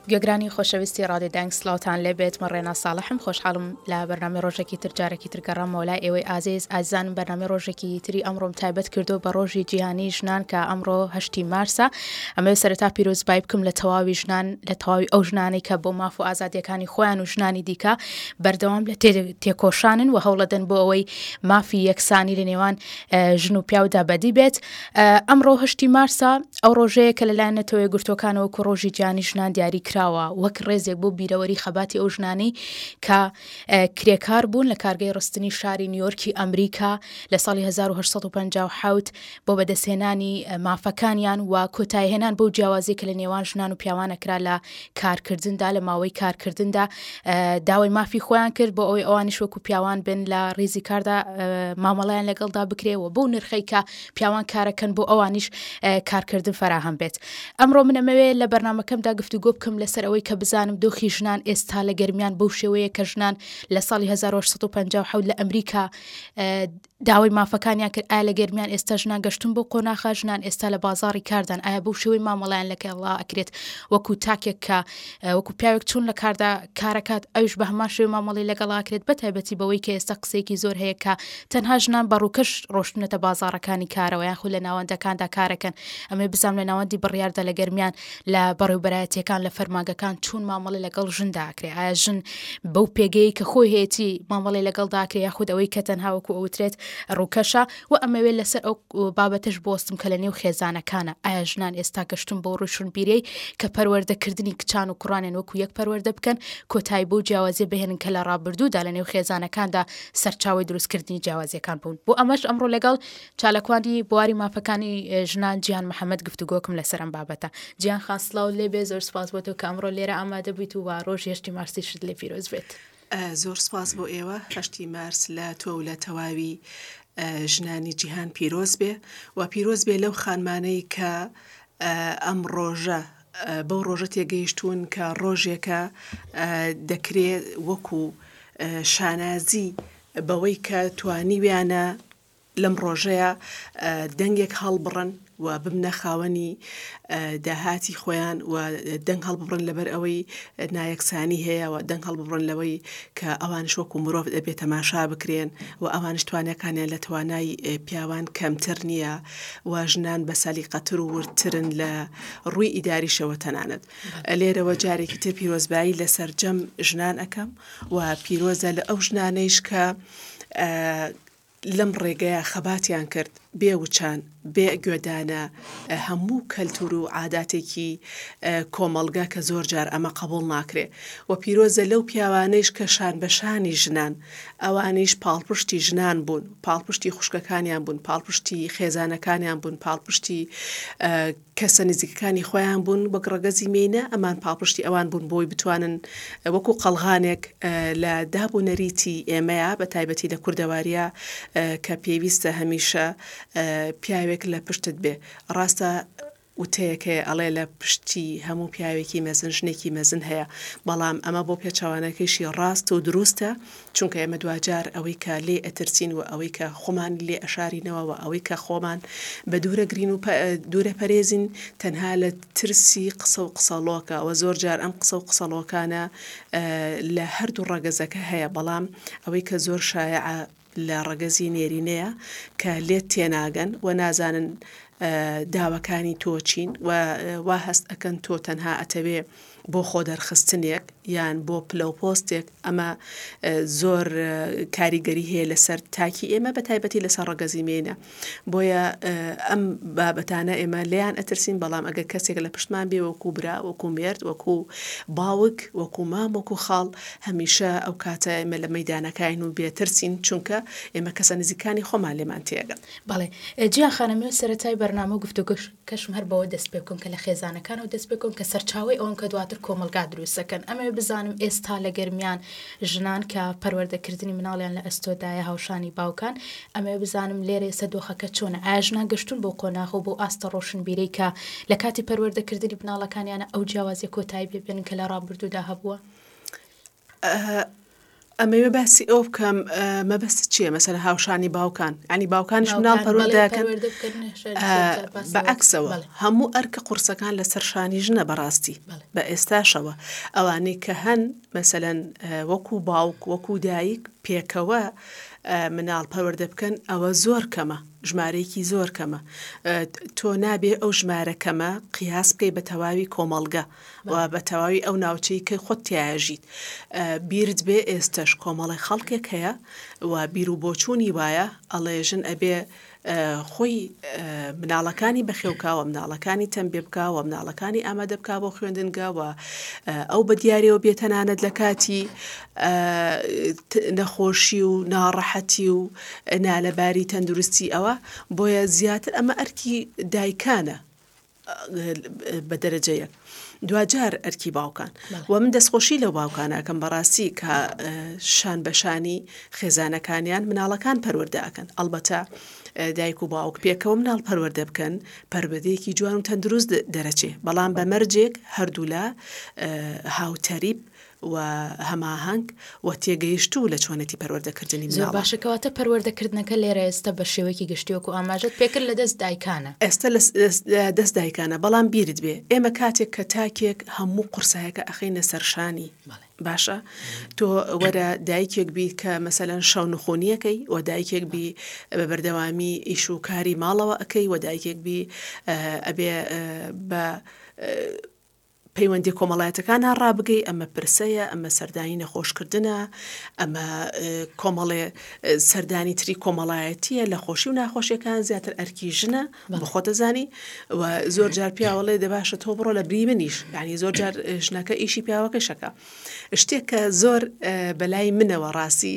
گوێگرانی خۆشەویستی ڕادیۆ سلااوان لێبێت مە ڕێنا ساڵحم خۆشحاڵم لە بەرنامە ڕۆژێکی ترجارێکی ترگەڕامەوە لای ئێوەی ئازیز ئازانم بەرنامە ڕۆژێکی تری ئەمڕۆم تایبەت کردو بە ڕۆژی جیهانی ژنان کە ئەمڕۆ 8 مارسە ئەمە سەرەتا پیرۆزبای بکەم لە تەواوی ژنان لە تەواوی ئەو ژنانەی کە بۆ ماف و ئازادیەکانی خۆیان و ژنانی دیکە بەردەوام لە تێکۆشانن و هەوڵەدەن بۆ ئەوەی مافی یەکسانی لە نێوان ژن و پیاودا بەدی بێت. ئەمڕۆ 8 مارسە ئەو ڕۆژەیە کە لەلایەنەتەوەی گرتوەکانەوە کو ڕۆژی جیهانی ژنان دیاری کراوە وەک ڕێزێک بۆ بیرەوەری خەباتی ئەو ژنانەی کە کرێکار بوون لە کارگەی ڕستنی شاری نیویۆرکی ئەمریکا لە ساڵی 1950 بۆ بەدەستهێنانی مافەکانیان و کۆتایهێنان بۆ جیاوازی کە لە نێوان ژنان و پیاوانەکرا لە کارکردندا لە ماوەی کارکردندا داوای مافی خۆیان کرد بۆ ئەوەی ئەوانیش وەکو پیاوان بن لە ڕێزی کاردا مامەڵیان لەگەڵدا بکرێەوە بۆ نرخەی کە پیاوان کارەکەن بۆ ئەوانیش کارکردن فراهەم بێت. ئەمڕۆ منەمەوێت لە بەرنامەکەمدا گفتوگۆ بکەم لەسەر ئەوەی کە بزانم دۆخی ژنان ئێستا لە گەرمیان بەو شێوەیە کە ژنان لە ساڵی 1950 لە ئەمریکا داوای مافەکانیان کرد ئایا لە گەرمیان ئێستا ژنان گەشتن بۆ قۆناغا ژنان ئێستا لە بازاڕی کاردان ئایا بەو شێوەی مامەڵیان لەگەڵا ئەکرێت وەکو تاکێک کە وەکو پیاوێک چوون لە کاردا کارەکات ئەوش بە هەمان شێوەی مامەڵی لەگەڵاکرێت بەتایبەتی بەوەی کە ئێستا قسەیەکی زۆر هەیە کە تەنها ژنان بەڕووکەش ڕۆشتنەتە بازاڕەکانی کارەوە یان خو لە ناوەندەکاندا کارەکەن ئەمێ بزانام لە ناوەندی بڕیاردا لە گەرمیان لە بەڕێوەبەرایەتیەکان لە فەرماگەکان چوون مامەڵی لەگەڵ ژندا ئاکرێ ئایا ژن بەو پێگەی کە خۆی هەیەی مامەڵی لەگەڵداکرێ یاخود ئەوەی کە تەنها وەکو ئەوترێت ڕووکەشە و ئەمەوێت لەسەر ئەو بابەتەش بۆستم کە لە نێو خێزانەکانە ئایا ژنان ئێستا گەشتن بۆ ڕووشنبیرەی کە پەروەردەکردنی کچان و کوڕانێن وەکو یەک پەروەردە بکەن کۆتایی بۆ جیاوازی بهێنن کە لە ڕابردوودا لە نێو خێزانەکاندا سەرچاوی دروستکردنی جیاوازیەکان بوون بۆ ئەمەش ئەمڕۆ لەگەڵ چالەکوانی بواری مافەکانی ژنان جیهان محەممەد گفتوگۆکم لەسەر ئەم بابەتە. جیهان خاسڵاو لێبێ زۆر سپاس بۆ تۆ کە ئەمڕۆ لێرە ئامادە بوویت و ڕۆژ 8 مارسیشت لێ پیرۆز بێت. زۆر سپاس بۆ ئێوە 8 مارس لە تۆ و لە تەواوی ژنانی جیهان پیرۆز بێ و پیرۆز بێ لەو خانمانەی کە ئەم ڕۆژە بەو ڕۆژە تێگەیشتون کە ڕۆژێکە دەکرێت وەکو شانازی بەوەی کە توانیویانە لەم ڕۆژەیە دەنگێک هەڵبڕن و ببنە خاوەنی داهاتی خۆیان و دەنگ هەڵبڕن لەبەر ئەوەی نایەکسانی هەیە و دەنگ هەڵبڕن لەوەی کە ئەوانش وەکو مرۆڤ دەبێت تەماشا بکرێن و ئەوانش توانەکانیان لە توانای پیاوان کەمتر نییە و ژنان بە سەلیقەتر و ورترن لە ڕووی ئیداریشەوە تەنانەت. لێرەوە جارێکی تر پیرۆزبایی لەسەر جەم ژنان ئەەکەم و پیرۆزە لە ئەو ژنانەیش کە لەم ڕێگەیە خەباتیان کرد بێوچان بێ گوێدانە هەموو کەلتور و عاداتێکی کۆمەڵگا کە زۆر جار ئەمە قبول ناکرێ و پیرۆزە لەو پیاوانەیش کە شان بەشانی ژنان ئەوانیش پاڵپشتی ژنان بوون پاڵپشتی خوشکەکانیان بوون پاڵپشتی خێزانەکانیان بوون پاڵپشتی کەسە نزیکەکانی خۆیان بوون وەک ڕەگەزی مینە ئەمان پاڵپشتی ئەوان بوون بۆی بتوانن وەکو قەڵغانێک لە دابوونەریتی ئێمەیە بە تایبەتی لە کوردەواریە کە پێویستە هەمیشە پیاوێک لە پشتت بێ. ڕاستە وتەیەکە ئەڵێ لە پشتی هەموو پیاوێکی مەزن ژنێکی مەزن هەیە بەڵام ئەمە بۆ پێچوانەکەیشی ڕاست و دروستە چونکە ئێمە دوجار ئەوەی کە لێ ئەترسین و ئەوەی کە خۆمان لێ ئەشارینەوە و ئەوەی کە خۆمان بە دوورە گرین و دوورە پەرێزین تەنها لە ترسی قسە و قسەڵۆکە و زۆر جار ئەم قسە و قسەڵۆکانە لە هەردوو ڕەگەزەکە هەیە بەڵام ئەوەی کە زۆر شایعە لە ڕەگەزی نێرینەیە کە لێت تێناگەن و نازانن داوەکانی تۆ چین و وا هەست ئەکەن تۆ تەنها ئەتەوێ بۆ خۆ دەرخستنێک یان بۆ پلەپۆستێک ئەمە زۆر کاریگەری هەیە لەسەر تاکی ئێمە بە تایبەتی لەسەر ڕەگەزی مێنە بۆیە ئەم بابەتانە ئێمە لیان ئەترسین بەڵام ئەگە کەسێک لە پشتمان بێ وەکو برا وەکو مێرد وەکو باوک وەکو مام وەکو خاڵ هەمیشە ئەو کاتە ئێمە لە مەیدانەکەین و بێترسین چونکە ئێمە کەسە نزیکانی خۆمان لێمان تێگەن. بەڵێ جیان خانەمێ سەرەتای بەرنامە و گفتوگۆ کەشم هەر بەوە دەست پێ بکەم کە لە خێزانەکان و دەست پێ بکەم کە سەرچاوی ئەوم کە دواتر کۆمەلگا دروستەکەن ئەمە بزانم ئێستا لە گەرمیان ژنان کە پەروەردەکردنی مناڵیان لە ئەستۆدایە هاوشانی باوکان ئەمە بزانم لێرە ئێستا دۆخەکە چۆنە ئایا ژنان گەشتون بۆ قۆناغ و بۆ ئاستە ڕۆشنبیرەی کە لە کاتی پەروەردەکردنی مناڵەکانیانە ئەو جیاوازیە کۆتایی بێنن کە لە ڕابردوودا هەبووە؟ ئەمەوێ باسی ئەو بکەم مەبەست چییە مەسەر هاوشانی باوکان ینی باوکانش مناڵ پەروەردەکەن بەعکسەوە هەموو ئەرکە قورسەکان لەسەر شانی ژنە بەڕاستی بە ئێستاشەوە ئەوانەی کە هەن مەسەلەن وەکو باوک وەکو دایک پێکەوە مناڵ پەروەردە بکەن ئەوە زۆر کەمە ژمارەیەکی زۆر کەمە تۆ نابێ ئەو ژمارە کەمە قیاس بکەی بە تەواوی کۆمەڵگە و بە تەواوی ئەو ناوچەی کە خۆت تیاژیت بیرت بێ ئێستش کۆمەڵی خەڵکێک هەیە و بیر و بۆچوونی وایە ئەڵێژن ئەبێ خۆی مناڵەکانی بەخێوکاوە مناڵەکانی تەنبێ بکاوە مناڵەکانی ئامادە بکا بۆ خوێندنگەوە ئەو بە دیارەوە بێتەنانەت لە کاتی نەخۆشی و ناڕەحەتی و نالەباری تەندروستی ئەوە بۆیە زیاتر ئەمە ئەرکی دایکانە بە دەرەجەیەک دوجار ئەرکی باوکان و من دەستخۆشی لەو باوکانەکەم بەڕاستی کە شان بەشانی خێزانەکانیان مناڵەکان پەروەردەکەن ئەلبەتە دایک و باوک پێکەوە مناڵ پەروەردە بکەن پەروەردەیەکی جوان و تەندروست دەرەچێ بەڵام بە مەرجێک هەردوو لە هاوتەریب و هەماهەنگ و تێگەیشتوو لە چۆنەتی پەروەردەکردنی زۆر باشەکەواتە پەروەردەکردنەکە لێرە ئێستا بە شێوەیەکی گشتیوەک و ئاماژەت پێکرد لە دەست دایکانە ئێستا دەست دایکانە بەڵام بیرت بێ ئێمە کاتێک کە تاکێک هەموو قورسایەکە ئەخینە سەرشانی باشە تۆ وەرە دایکێک بی کە مەسەلەن شەو نخۆنیەکەی و دایکێک بی بە بەردەوامی ئیش و کاری ماڵەوە ئەەکەی و دایکێک بی ئەبێ بە پەیوەندی کۆمەڵایەتەکان ڕابگەی ئەمە پرسەیە ئەمە سەردانی نەخۆشکردنە ئەمە کۆمەڵێ سەردانی تری کۆمەڵایەتیە لە خۆشی و ناخۆشیەکان زیاتر ئەرکی ژنە بخۆ دەزانی و زۆر جار پیاوەڵێ دەباشە تۆ بڕۆ لە بری منیش یعنی زۆر جار ژنەکە ئیشی پیاوەکە شەکە شتێک کە زۆر بەلای منەوە ڕاستی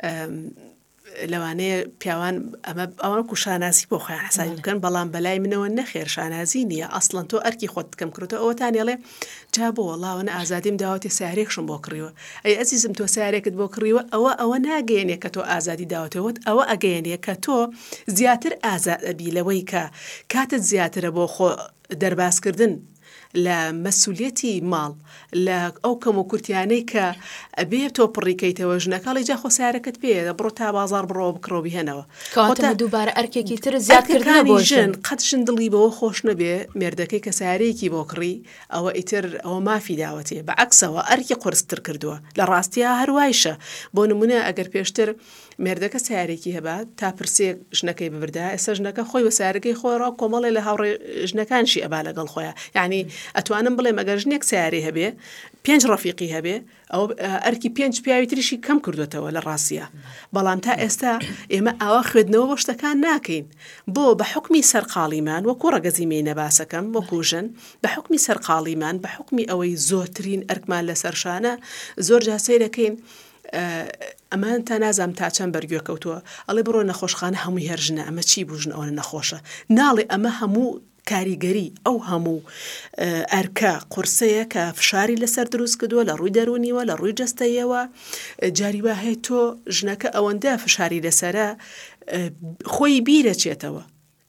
لەوانەیە پیاوان ئەوەکو شانازی بۆ خۆیان حسابی بکەن بەڵام بەلای منەوە نەخێر شانازی نییە ئەسڵەن تۆ ئەرکی خۆت بکەم کردەوە ئەوەتانێڵێ جا بۆ وەڵاوەنە ئازادیم داوەتی سیارێکشم بۆ کڕیوە ئەی ئەزیزم تۆ سیارێکت بۆ کڕیوە ئەوە ناگەیەنێ کە تۆ ئازادی داوەتەوەت ئەوە ئەگەیەنێ کە تۆ زیاتر ئازاد ئەبی لەوەی کە کاتت زیاترە بۆ خۆ دەرباسکردن لە مەسئولیەتی ماڵ لە ئەو کەم و کورتیانەی کە ئەبێ تۆ پڕیکەیتەوە ژنەکەڵی جا خۆ سیارەکەت پێ بڕۆ تا بازار بڕۆ بکڕۆبی هێنەوە کەواتە دووبارە ئەرکێکی تر زیادکردنە بۆ ژن قەت ژن دڵی بەوە خۆش نەبێ مێردەکەی کە سیارەیەکی بۆ کڕی ئەوە ئیتر ئەوە مافی داوەتێ بەعکسەوە ئەرکی قورستر کردووە لە ڕاستیە هەروایشە بۆ نمونە ئەگەر پێشتر مێردەکە سیارێکی هەبات تا پرسێک ژنەکەی ببردا ئێستا ژنەکە خۆی بە سیارەکەی خۆڕا کۆمەڵێ لە هاوڕێ ژنەکانشی ئەبا لەگەڵ خۆیان یعنی ئەتوانم بڵێ مەگەر ژنێک سیارەی هەبێ 5 ڕەفیقی هەبێ ئەو ئەرکی 5 پیاوی تریشی کەم کردوێتەوە لە ڕاستیە بەڵام تا ئێستا ئێمە ئاوا خوێندنەوە بۆ شتەکان ناکەین بۆ بە حکمی سەرقاڵیمان وەکو ڕەگەزیمەی نەباسەکەم وەکو ژن بە حکمی سەرقاڵیمان بە حکمی ئەوەی زۆرترین ئەرکمان لە سەرشانە زۆر جا سەیرەکەین ئەمان تا نازام تا چەند بەرگوێ کەوتووە ئەڵێ بڕۆ نەخۆشخانە هەمووی هەرژنە ئەمە چی بوژن ئەوە نەخۆشە ناڵێ ئەمە هەموو کاریگەری ئەو هەموو ئەرکە قورسەیە کە فشاری لەسەر دروست کردووە لە ڕووی دەرونیوە لە ڕووی جەستەیەوە جاری وا هەیە تۆ ژنەکە ئەوەندە فشاری لەسەرە خۆی بیرەچێتەوە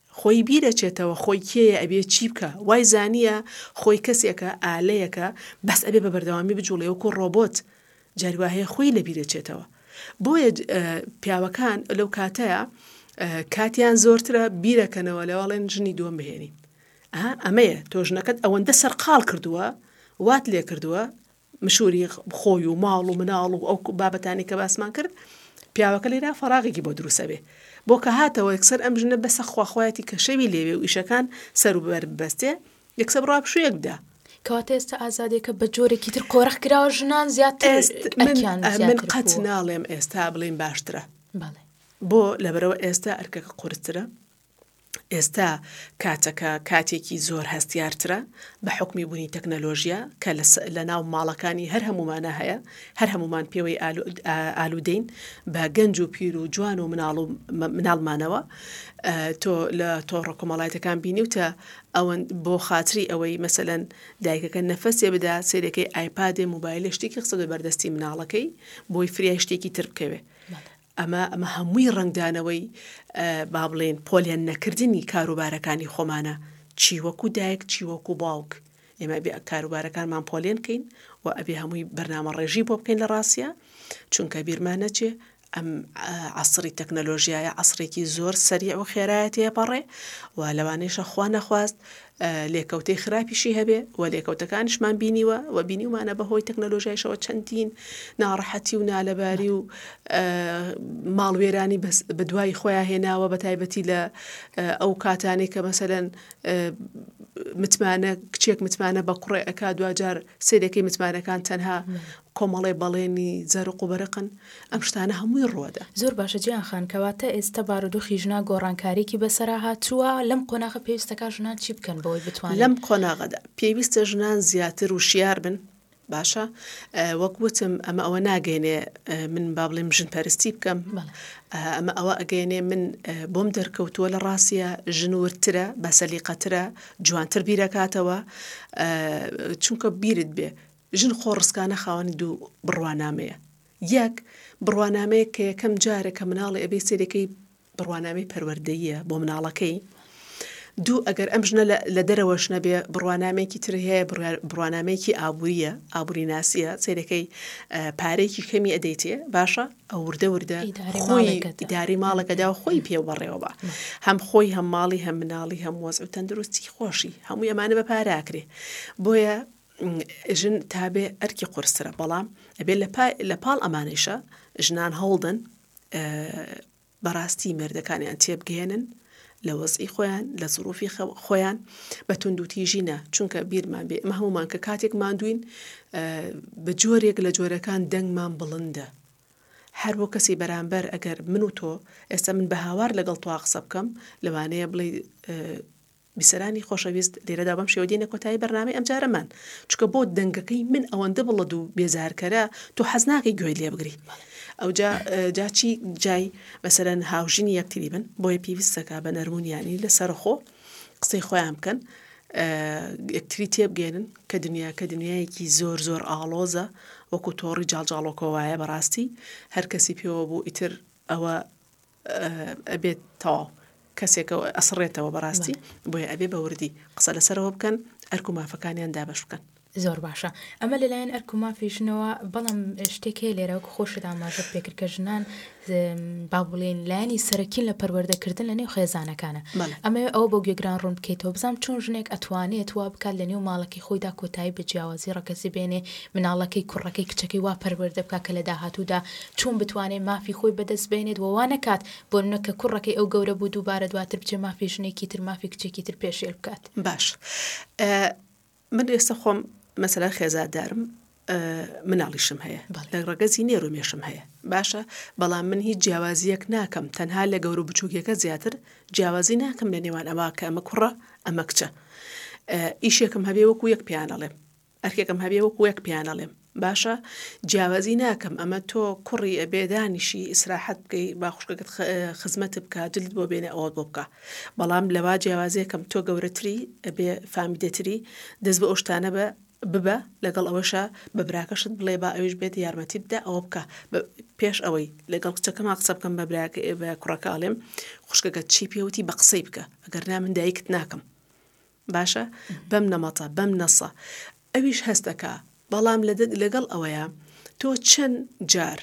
خۆی کێیە ئەبێ چی بکە وای زانیە خۆی کەسێکە ئالەیەکە بەس ئەبێ بە بەردەوامی بجوڵێ وەکو ڕۆبۆت جاری وا هەیە خۆی لە بیرەچێتەوە بۆیە پیاوەکان لەو کاتەیە کاتیان زۆرترە بیرەکەنەوە لەواڵێن ژنی دووەم بهێنین ئەمەیە تۆ ژنەکەت ئەوەندە سەرقاڵ کردووە وات لێ کردووە مشوری خۆی و ماڵ و مناڵ و ئەو بابەتانی کە باسمان کرد پیاوەکە لێرا فەراغێکی بۆ دروسە بێ بۆ کە هاتەوە یەکسەر ئەم ژنە بەسە خواخوایەتی کە شەوی لێوێ و ئیشەکان سەر و بەر ببەستێ یەکسەر بڕوا پشوویەک بدا کەواتە ئێستا ئازادێکە بە جۆرێکی تر قۆڕەخ کراوە ژنان زیاتر من قەت ناڵێم ئێستا بڵێن باشترە بۆ لەبەرەوە ئێستا ئەرکەکە قورسترە ئێستا کاتەکە کاتێکی زۆر هەستیارترە بە حکمی بوونی تەکنەلۆژیا کە لە ناو ماڵەکانی هەر هەمومانە هەیە هەر هەمومان پێوەی ئالودەین بە گەنج و پیر و جوان و مناڵمانەوە تۆ لە تۆڕە کۆمەڵایەتەکان بینیوتە ئەوەن بۆ خاتری ئەوەی مەسەلەن دایکەکە نەفەسێ بدا سێرەکەی ئایپادێ موبایلە شتێکی قسە بەردەستی مناڵەکەی بۆی فریای شتێکی تر بکەوێ ئەمە هەمووی ڕنگدانەوەی با بڵێن پۆلیان نەکردنی کاروبارەکانی خۆمانە چی وەکو دایک چی وەکو باوک ئێمە بێ کاروبارەکانمان پۆلێنکەین و ئەبێ هەمووی بەرنامە ڕێژی بۆ بکەین لە ڕاستیە چونکە بیرمان نەچێ ئەم عەسری تەکنەلۆژیایە عەسرێکی زۆر سەریع و خێرایە تێپەڕێ و لەوانەیەشە خوا نەخواست لێکەوتەی خراپیشی هەبێ و لێکەوتەکانیشمان بینیوە و بینیومانە بەهۆی تەکنەلۆژیایشەوە چەندین ناڕەحەتی و نالەباری و ماڵوێرانی بە دوای خۆیان هێناوە بە تایبەتی لە ئەو کاتانێک کە مەسەلەن متمانە کچێک متمانە بە کوڕێ ئەکا دوجار سێرەکەی متمانەکان تەنها کۆمەڵێ بەڵێنی زەرق و بەرقن ئەم شتانە هەمووی ڕۆدا. زۆر باشە جیان خان کەواتە ئێستا بارودۆخی ژنا گۆڕانکاریکی بەسەرا هاتووە لەم قۆناغە پێویستەکە ژنان چی بکەن بەوەی بتوانن لەم قۆناغەدا پێویستە ژنان زیاتر و شیار بن باشە وەک وتم ئەمە ئەوە ناگەێنێ من با بڵێم ژن پەرستی بکەم ئەمە ئەوە ئەگەێنێ من بۆم دەرکەوتووە لە ڕاستیە ژن ورترە بەسەلیقەترە جوانتر بیرەکاتەوە چونکە بیرت بێ ژن خۆ ڕسکانە خاوەنی دوو بڕوانامەیە یەک بڕوانامەیە کە یەکەم جارێک کە مناڵی ئەبێ سێرەکەی بڕوانامەی پەروەردەییە بۆ مناڵەکەی دوو ئەگەر ئەم ژنە لە دەرەوەش نەبێ بڕوانامێکی تر هەیە بڕوانامێکی ئابووریە ئابووری ناسیە سێرەکەی پارێکی کەمی ئەدەیتێ باشە ئەو وردە خۆی ئیداری ماڵەکەدا و خۆی پێوەڕێەوە بە هەم خۆی هەم ماڵی هەم مناڵی هەم وەزع و تەندروستی خۆشی هەمووی ئەمانە بە پاراکرێ بۆیە ژن تابێ ئەرکی قورسرە بەڵام ئەبێ لە پاڵ ئەمانەیشە ژنان هەوڵدن بەڕاستی مێردەکانیان تێبگەێنن لە وەزعی خۆیان لە زروفی خۆیان بە توندوتیژینە چونکە بیرمان بێ ئەمە هەمومان کە کاتێک ماندوین بە جۆرێک لە جۆرەکان دەنگمان بڵندە هەر بۆ کەسی بەرامبەر ئەگەر من و تۆ ئێستا من بە هاوار لەگەڵ تۆ قسە بکەم لەوانەیە بڵێ بیسەرانی خۆشەویست لێرەدا بەم شێوەدینە کۆتایی بەرنامەی ئەم جارەمان چونکە بۆ دەنگەکەی من ئەوەندە بڵد و بێزارکەرە تۆ حەز ناکەی گوێی لێ بگری ئەو جاچی جای مەسەرەن هاوژینی یەکتری بن بۆیە پێویستەکە بە نەرمونیانی لەسەر خۆ قسەی خۆیان بکەن یەکتری تێبگێنن کە دنیایەکی زۆر زۆر ئاڵۆزە وەکو تۆڕی جاڵجاڵۆکۆوایە بەڕاستی هەر کەسی پێوە بوو ئیتر ئەوە ئەبێت تەواو کەسێکەوە ئەسڕێتەوە بەڕاستی بۆیە ئەبێ بە وردی قسە لەسەرەوە بکەن ئەرک و مافەکانیان دابەش بکەن. زۆر باشە ئەمە لەلایەن ئەرک و مافیژنەوە بەڵام شتێک هەیە لێرە وەکو خۆشت ئاماژە پێکرد کە ژنان با بڵێن لایەنی سەرەکین لە پەروەردەکردن لە نێو خێزانەکانە ئەمە ئەوە بۆ گوێگران ڕوون بکەیتەوە بزانام چۆن ژنێک ئەتوانێت وا بکات لە نێو ماڵەکەی خۆیدا کۆتایی بە جیاوازی ڕەکەسی بێنێ مناڵەکەی کوڕەکەی کچەکەی وا پەروەردە بکات کە لە داهاتوودا چۆن بتوانێت مافی خۆی بەدەست بێنێت وە نەکات بۆ نەکە کوڕەکەی ئەو گەورە بوو دووبارە دواتر بچێ مافی ژنێکی تر مافی کچێکی تر پێشێل بکات. باش من ئێستا خۆم مەسەلا خێزادارم مناڵیشم هەیە لە ڕەگەزی نێرومێشم هەیە باشە بەڵام من هیچ جیاوازیەک ناکەم تەنها لە گەور و بچووکێکە زیاتر جیاوازی ناکەم لە نێوان ئەوە کە ئەمە کوڕە ئەمە کچە ئیشێکم هەبێ وەکو یەک پیانەڵێم ئەرکێکم هەبێ وەکو یەک پیانەڵێم باشە جیاوازی ناکەم ئەمە تۆ کوڕی ئەبێدانیشی ئیسراحەت بکەی باخشکەکەت خزمەت بکە جلد بۆ بێنێ ئەوە بۆ بکە بەڵام لەوا جیاوازیەکەم تۆ گەورەتری ئەبێ فامیدەتری دەست بە ئۆشتانە ببە لەگەڵ ئەوەشە بە براکەشت بڵێ با ئەویش بێت یارمەتی بدە ئەوە بکە پێش ئەوەی لەگەڵ کچەکەما قسە بکەم بە کوڕەکەڵێم خوشکەکە چی پێوتی بە قسەی بکە ئەگەر نا من دایکت ناکەم باشە بەم نەمەتە بەم نەسە ئەویش هەستەکە بەڵام لەگەڵ ئەوەیە تۆ چەند جار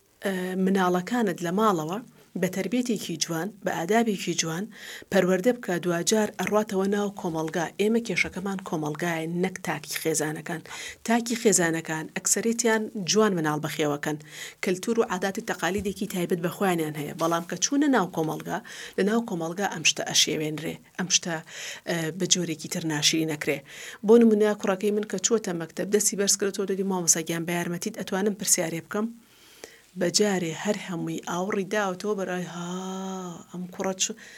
مناڵەکانت لە ماڵەوە بە تربێتێکی جوان بە ئادابێکی جوان پەروەردە بکە دوجار ئەڕاتەوە ناو کۆمەلگا ئێمە کێشەکەمان کۆمەلگایە نەک تاکی خێزانەکان تاکی خێزانەکان ئەکسەرێتیان جوان مناڵ بەخێوەکەن کەلتور و عاداتی تەقالیدێکی تایبەت بە خۆیانیان هەیە بەڵام کە چوونە ناو کۆمەلگا لە ناو کۆمەلگا ئەم شتە ئەشێوێنرێ ئەم شتە بە جۆرێکی تر ناشری نەکرێ بۆ نمونە کوڕەکەی من کە چووەتە مەکتەب دەستی بەرز کردەوە دەدی مامۆساگیان بە یارمەتیت ئەتوانم پرسیارێ بکەم بەجارێ هەر هەمووی ئاوڕی داوەتەوە بەرای ئەم کوڕەت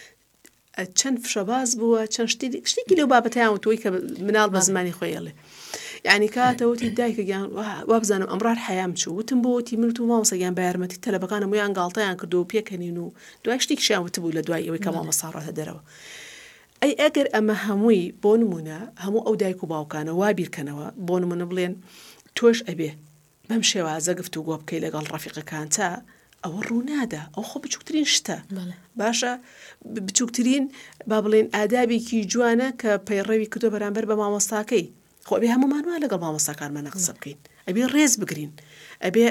چەند فشەباز بووە چەند شتێکی لەو بابەتیان تۆی کە مناڵ بە زمانی خۆیڵێ یعنی کاتەوەتی دایکەگیان وا بزانم ئەمڕار حەیام چوو وتم بۆتی من و مامۆسەگیان بە یارمەتی تەلەبەکانم ویان گاڵتەیان کردو و پێکەنین و دوای شتێکیشیان وتبوو لە دوای ئەوەی کە مامۆستا ڕاتە دەرەوە ئەی ئەگەر ئەمە هەمووی بۆ نمونە هەموو ئەو دایک و باوکانە وا بیرکەنەوە بۆ نمونە بڵێن تۆش ئەبێ بەم شێوازە گفتو گۆ بکەی لەگەڵ ڕەفیقەکان تا ئەوە ڕوونادا ئەو خۆ بچووکترین شتە باشە بچووکترین با بڵێن ئادابێکی جوانە کە پەیڕەوی کردو بەرامبەر بە مامۆستاکەی خۆ ئەبێ هەمومان وا لەگەڵ مامۆستاکانمان قسە بکەین ئەبێ ڕێز بگرین ئەبێ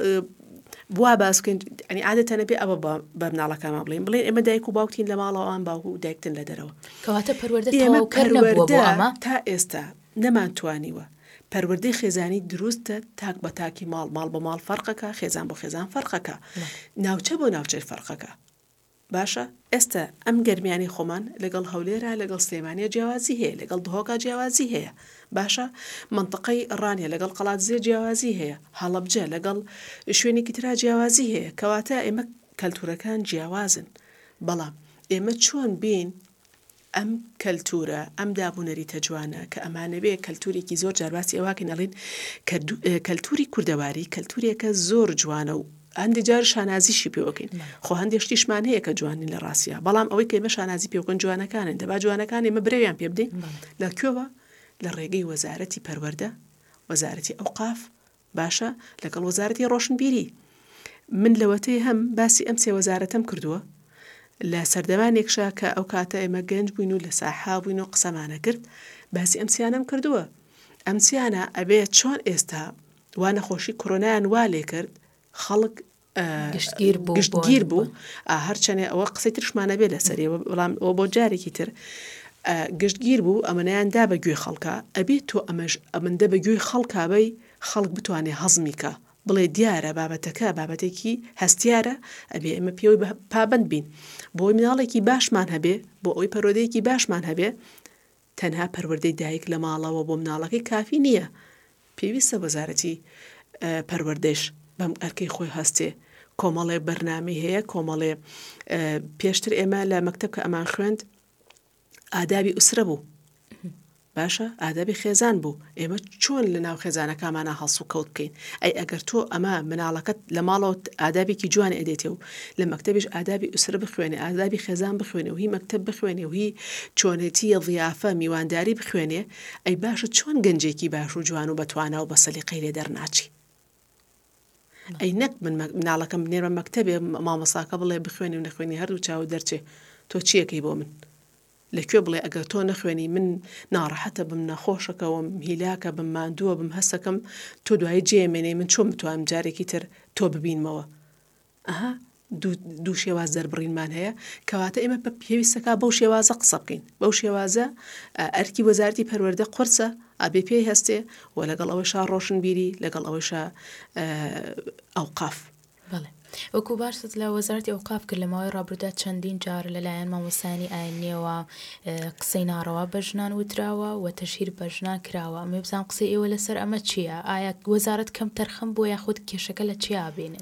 بوا باسکەین ئەنی عادەتەنە بێ ئەوە بە مناڵەکانمان بڵێن ئێمە دایک و باوکتین لە ماڵەوەوان باوکو و دایکتن لە دەرەوە کەواتە پەروەردە تەواوکەر نەبووە بۆ ئەمە تا ئێستا نەمانتوانیوە پەروەردەی خێزانی دروستە تاک بە تاکی ماڵ بە ماڵ فەرقەکە خێزان بۆ خێزان فەرقەکە ناوچە بۆ ناوچەی فەرقەکە باشە ئێستا ئەم گەرمیانی خۆمان لەگەڵ هەولێرە لەگەڵ سلێمانیە جیاوازی هەیە لەگەڵ دهۆکە جیاوازی هەیە باشە منطقەی ڕانیە لەگەڵ قەڵاتزێ جیاوازی هەیە هەڵەبجە لەگەڵ شوێنێکی ترا جیاوازی هەیە کەواتە ئێمە کەلتورەکان جیاوازن بەڵام ئێمە چۆن بین ئەم کەلتورە ئەم دابوونەریتە جوانە کە ئەمانە بێ کەلتورێکی زۆر جارباسی ئەواکەین ئەڵێن کەلتوری کوردەواری کەلتورێکە زۆر جوانە و هەندێک جار شانازیشی پێوەکەین خۆ هەندێک شتیشمان هەیە کە جوانی لە ڕاستیە بەڵام ئەوەی کە ئێمە شانازی پێوەکەن جوانەکانن دەبا جوانەکان ئێمە برەویان پێ بدەین لە کوێوە لە ڕێگەی وەزارەتی پەروەردە وەزارەتی ئەوقاف باشە لەگەڵ وەزارەتی ڕۆشنبیری من لەوەتەی هەم باسی ئەم سێ وەزارەتەم کردووە لە سەردەمانێکشا کە ئەو کاتە ئێمە گەنج بووین و لە ساحا بووین و قسەمانە کرد باسی ئەم سیانەم کردووە ئەم سیانە ئەبێ چۆن ئێستا وا نەخۆشی کۆرۆنایان وا لێ کرد خەڵک گشتگیر بوو هەرچەنێ ئەوە قسەی ترشمانە بێ لەسەریەوە بەڵام ئەوە بۆ جارێکی تر گشتگیر بوو ئەمەیاندا بە گوێی خەڵکە ئەبێت تۆ ئەمەندە بە گوێی خەڵکابەی خەڵک بتوانێ هەزمیکە بڵێ دیارە بابەتەکە بابەتێکی هەستیارە ئەبێ ئێمە پێوەی پابند بین بۆی مناڵێکی باشمان هەبێ بۆ ئەوی پەروەردەیەکی باشمان هەبێ تەنها پەروەردەی دایک لە ماڵەوە بۆ مناڵەکەی کافی نییە پێویستە وەزارەتی پەروەردەش بەم ئەرکەی خۆی هەستێ کۆمەڵێ بەرنامەی هەیە کۆمەڵێ پێشتر ئێمە لە مەکتەب کە ئەمان خوێند ئادابی ئوسرە بوو باشە ئادابی خێزان بوو ئێمە چۆن لە ناو خێزانەکەمانە هەڵس و کەوت بکەین ئەی ئەگەر تۆ ئەمە مناڵەکەت لە ماڵەوە ئادابێکی جوان ئەدێتێ و لە مەکتەبیش ئادابی ئوسرە بخوێنێ ئادابی خێزان بخوێنێ و هی مەکتەب بخوێنێ و هی چۆنێتی ضیافە میوانداری بخوێنێ ئەی باشە چۆن گەنجێکی باش و جوان و بەتوانە و بە سەلیقەی لێ دەرناچی ئەی نەک من مناڵەکەم بنێرە مەکتەبێ مامۆستاکە بڵێ بخوێنی و نەخوێنی هەردوو چاو دەرچێ تۆ چیەکەی بۆ من لەکوێ بڵێ ئەگەر تۆ نەخوێنی من ناڕەحەتە بم نەخۆشەکەوم هیلاکە بم ماندووە بم هەستەکەم تۆ دوای جێمێنێ من چۆن بتوانم جارێکی تر تۆ ببینمەوە ئەها دوو شێواز دەربڕینمان هەیە کەواتە ئێمە بە پێویستەکە بەو شێوازە قسە بکەین بەو شێوازە ئەرکی وەزارەتی پەروەردە قورسە ئەبێ پێی هەستێ و لەگەڵ ئەوەشا ڕۆشنبیری لەگەڵ ئەوەشا ئەوقاف بەڵێ وەکو باشت لە وەزارەتی ئەوقاف کرد لە ماوەی ڕابردوودا چەندین جار لەلایەن مامۆستایانی ئاینیەوە قسەی ناڕەوا بە ژنان وتراوە و تەشهیر بە ژنان کراوە ئەمێ بزانم قسەی ئێوە لەسەر ئەمە چییە ئایا وەزارەت کەم تەرخەم بۆ یاخود کێشەکە لە چیا بێنن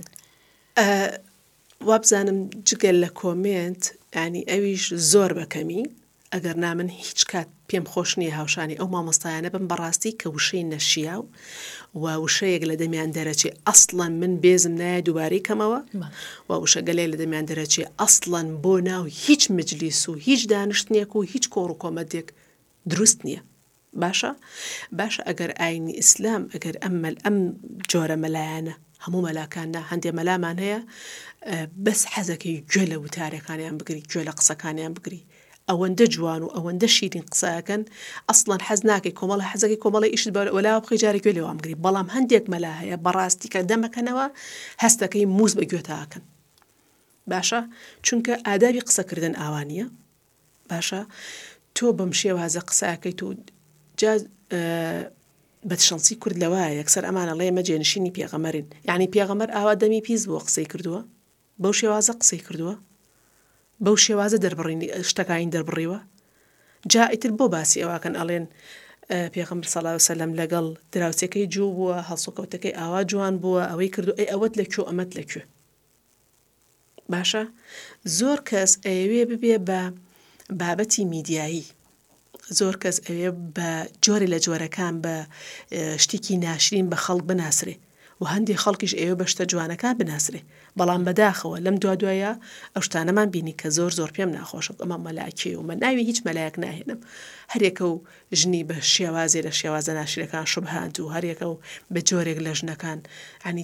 وابزانم جگەل لە کۆمنت ینی ئەویش زۆر بەکەمی ئەگەر نامن هیچ کات پێم خۆش نییە هاوشانی ئەو مامۆستایانە بم بەڕاستی کە وشەی نەشیاو و وشەیەک لە دەمیان دەرەچێ ئەسڵەن من بێزم نایە دووبارەی کەمەوە و وشە گەلێ لە دەمیان دەرەچێ ئەسڵەن بۆ ناو هیچ مجلیس و هیچ دانیشتنیەک و هیچ کۆڕ و کۆمەدێک دروست نییە باشە ئەگەر ئاینی ئیسلام ئەگەر ئەم جۆرە مەلایانە هەموو مەلاکاندا هەندێک مەلامان هەیە بەس حەزەکەی گوێ لە وتارەکانیان بگری گوێ لە قسەکانیان بگری ئەوەندە جوان و ئەوەندە شیرین قسەکەن ئەسڵەن حەز ناکەی کۆمەڵە حەزەکەی کۆمەڵی ئیشت وەلا بخی جارێک گوێ لێوام بگری بەڵام هەندێک مەلا هەیە بەڕاستی کە دەمەکەنەوە هەستەکەی موز بە گوێتاکەن باشە چونکە ئادابی قسەکردن ئاوانیە باشە تۆ بەم شێوازە قسەکەیت و جاز بەدشەنسی کورد لەوایە یەکسەر ئەمانە لێ مەجێنشینی پێغەمەرین یعنی پێغەمەر ئاوا دەمی پیس بۆ قسەی کردووە بەو شێوازە قسەی کردووە بەو شێوازە دەربڕینی شتەکانی دەربڕیوە جا ئیتر بۆ باسی ئەواکەن ئەڵێن پێغەمبەر صلی الله علیه و سلم لەگەڵ دراوسێکەی جوو بووە هەڵسوکەوتەکەی ئاوا جوان بووە ئەوەی کردو ئەی ئەوەت لەکوێ ئەمەت لەکوێ باشە زۆر کەس ئەوێ ببێ بە بابەتی میدیایی زۆر کەس ئەوێ بە جۆری لە جۆرەکان بە شتێکی ناشرین بە خەڵک بناسرێ و هەندی خەڵکیش ئێوە بە شتە جوانەکان بناسرێ بەڵام بەداخەوە لەم دوایە ئەو شتانەمان بینی کە زۆر پێم ناخۆشە ئەمە مەلاکێ و من ناوی هیچ مەلایەک ناهێنم هەرێکە و ژنی بە شێوازێ لە شێوازە ناشرەکان شوبهاند و هەرێکە و بە جۆرێک لە ژنەکان ینی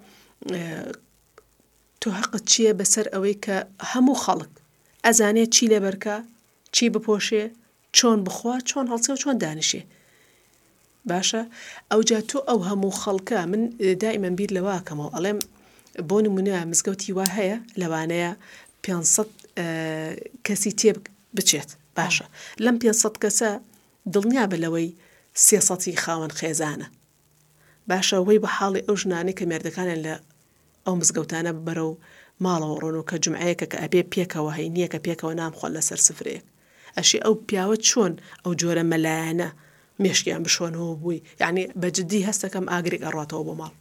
تۆ حەقت چییە بەسەر ئەوەی کە هەموو خەڵک ئەزانێت چی لێبەرکە چی بپۆشێ چۆن بخوا چۆن هەڵچێ و چۆن دانیشێ باشە ئەوجا تۆ ئەو هەموو خەڵکە من دائما بیر لەواکەمەوە ئەڵێم بۆ نمونە مزگەوتی وا هەیە لەوانەیە 500 کەسی تێ بچێت باشە لەم 500 کەسە دڵنیا بە لەوەی 300 خاوەن خێزانە باشە وەی بە حاڵی ئەو ژنانەی کە مێردەکانیان لە ئەو مزگەوتانە بەرە و ماڵەوە ڕۆن و کە جمعەیەکە کە ئەبێ پێکەوە هەینیە کە پێکەوە نامخۆن لەسەر سفرەیەک ئەشی ئەو پیاوە چۆن ئەو جۆرە مەلایەنە مێشکیان بشۆنەوە بووی یعنی بەجددی هەستەکەم ئاگرێک ئەڕاتەوە بۆ ماڵ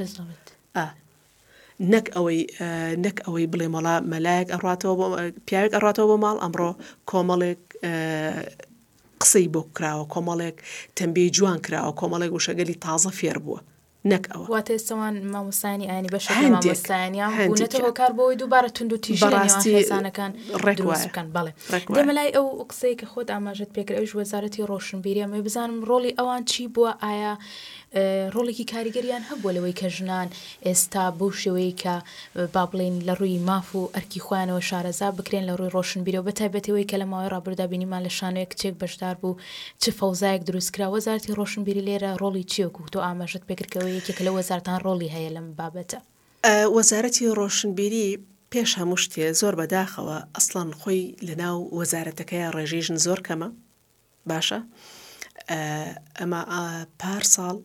نەک ئەوەی بڵێ مەڵا مەلایەک ئەڕاتەوە پیاوێک ئەڕاتەوە بۆ ماڵ ئەمڕۆ کۆمەڵێک قسەی بۆ کراوە کۆمەڵێک تەنبیەی جوان کراوە کۆمەڵێک وشەگەلی تازە فێر بووە نەک ئەوە واتە ئێستاوان مامۆستانی ئاینی بەشە مامۆستانیان بوونەتەوە کار بۆی دووبارە تونند و تیژانەکان ڕێکوازەکان بەڵێ دەمەلای ئەو قسەی کە خۆت ئاماژەت پێکرد ئەوش وەزارەتی ڕۆشنبیری ئەمە بزانم ڕۆڵی ئەوان چی بووە ئایا ڕۆڵێکی کاریگەریان هەبووە لەوەی کە ژنان ئێستا بۆ شێوەیە کە با بڵێن لە ڕووی ماف و ئەرکی خۆیانەوە شارەزا بکرێن لە ڕووی ڕۆشنبیرەوە بەتایبەتەوەی کە لە ماوەی ڕابردوودا بینیمان لە شانۆیە کچێک بەشدار بوو چ فەوزایەک دروستکرا وەزارەتی ڕۆشنبیری لێرە ڕۆڵی چیەکو تۆ ئاماژەت پێکردکەوە یەکێک لە وەزارەتان ڕۆڵی هەیە لەم بابەتە وەزارەتی ڕۆشنبیری پێش هەموو شتێ زۆر بەداخەوە ئەسڵان خۆی لەناو وەزارەتەکەی ڕێژیژن زۆر کەمە باشە ئەمە پارساڵ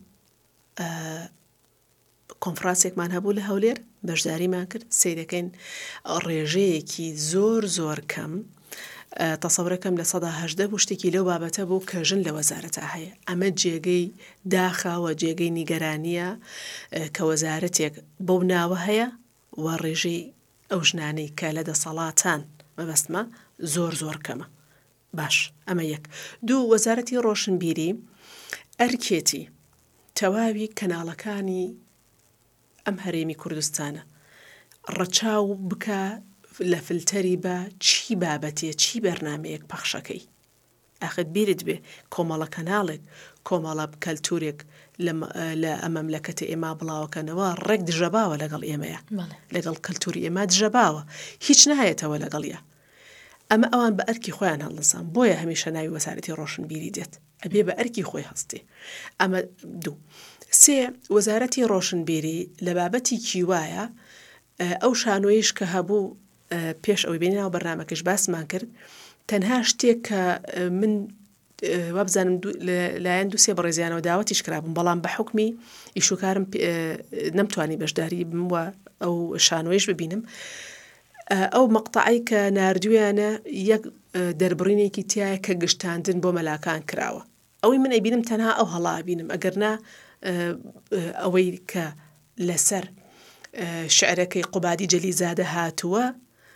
کۆنفرانسێکمان هەبوو لە هەولێر بەشداریمان کرد سیرەکەین ڕێژەیەکی زۆر زۆر کەم تەسەورەکەم لە 118 بوو شتێکی لەو بابەتە بوو کە ژن لە وەزارەتە هەیە ئەمە جێگەی داخەوە جێگەی نیگەرانیە کە وەزارەتێک بەو ناوە هەیە و ڕێژەی ئەو ژنانەی کە لە دەسەڵاتان مەبەستمە زۆر زۆر کەمە باش ئەمە یەک دوو وەزارەتی ڕۆشنبیری ئەرکێتی تەواوی کەناڵەکانی ئەم هەرێمی کوردستانە ڕەچاو بکە لە فلتەری بە چی بابەتێ چی بەرنامەیەک پەخشەکەی ئاخت بیرت بێ کۆمەڵە کەناڵێک کۆمەڵە کەلتورێک لە ئەمەملەکەتە ئێمە بڵاوەکەنەوە ڕێک دژەباوە لەگەڵ ئێمەیە لەگەڵ کەلتوری ئێمە دژەباوە هیچ نایەتەوە لەگەڵیە ئەمە ئەوان بە ئەرکی خۆیان هەڵدەسان بۆیە هەمیشە ناوی وەزارەتی ڕۆشنبیری دێت ئەبێ بە ئەرکی خۆی هەستێ ئەمە دوو سێ وەزارەتی ڕۆشنبیری لە بابەتی کیوایە ئەو شانۆیش کە هەبوو پێش ئەوەی بیناو بەرنامەکەش باسمان کرد تەنها شتێک کە من وابزانم لایەن دووسێ بەڕێزیانەوە داوەتیش کرابووم بەڵام بە حکمی ئیشوکارم نەمتوانی بەشداری بم و ئەو شانۆیش ببینم ئەو مەقتەعی کە ناردویانە یەک دەربڕینێکی تایە کە گشتاندن بۆ مەلاکان کراوە ئەوەی من ئەبینم تەنها ئەو هەڵا بینم ئەگەرنا ئەوەی کە لەسەر شعرەکەی قوبادی جەلیزادە هاتووە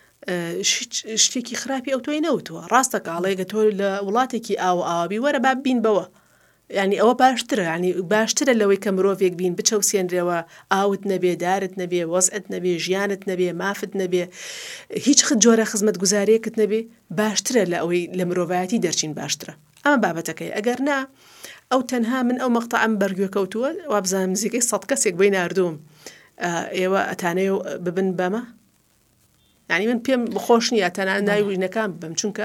شتێکی خراپی ئەو تۆی نەوتووە ڕاستە کاڵەیەگە تۆ لە وڵاتێکی ئاوابی وەرە با بین بەوە ینی ئەوە باشترە ینی باشترە لەوەی کە مرۆڤێک بین بچەوسێنرێەوە ئاوت نەبێ دارت نەبێ وەزعت نەبێ ژیانت نەبێ مافت نەبێ هیچ جۆرە خزمەت گوزارەیەکت نەبێ باشترە لە ئەوەی لە مرۆڤایەتی دەرچین باشترە ئەمە بابەتەکەی ئەگەر نا ئەو تەنها من ئەو مەقتەعەم بەرگوێ کەوتووە وابزانم نزیکەی 100 کەسێک بۆی ناردووم ئێوە ئەتانەیە ببن بەمە یعنی من پێم خۆش نییە تەنها ناوی ژنەکان بم چونکە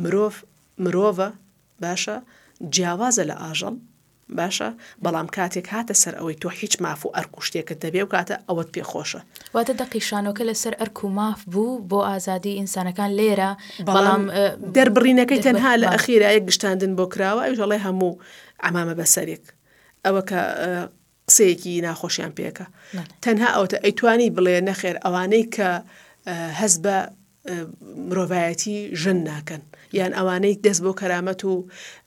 مرۆڤە باشە جیاوازە لە ئاژەڵ باشە بەڵام کاتێک هاتە سەر ئەوەی تۆ هیچ ماف و ئەرک و شتێکت دەبێ و کاتە ئەوەت پێخۆشە واتە دەقیشانۆکە لەسەر ئەرک و ماف بوو بۆ ئازادی ئینسانەکان لێرە بەڵام دەربڕینەکەی تەنها لە ئەخیرایەک گشتاندن بۆ کراوە ئەوژەڵێ هەموو ئەمامە بەسەرێک ئەوە کە قسەیەکی ناخۆشیان پێکە تەنها ئەوتە ئەیتوانی بڵێ نەخێر ئەوانەی کە هەز بە مرۆڤایەتی ژن ناکەن یان ئەوانەی دەست بۆ کەرامەت و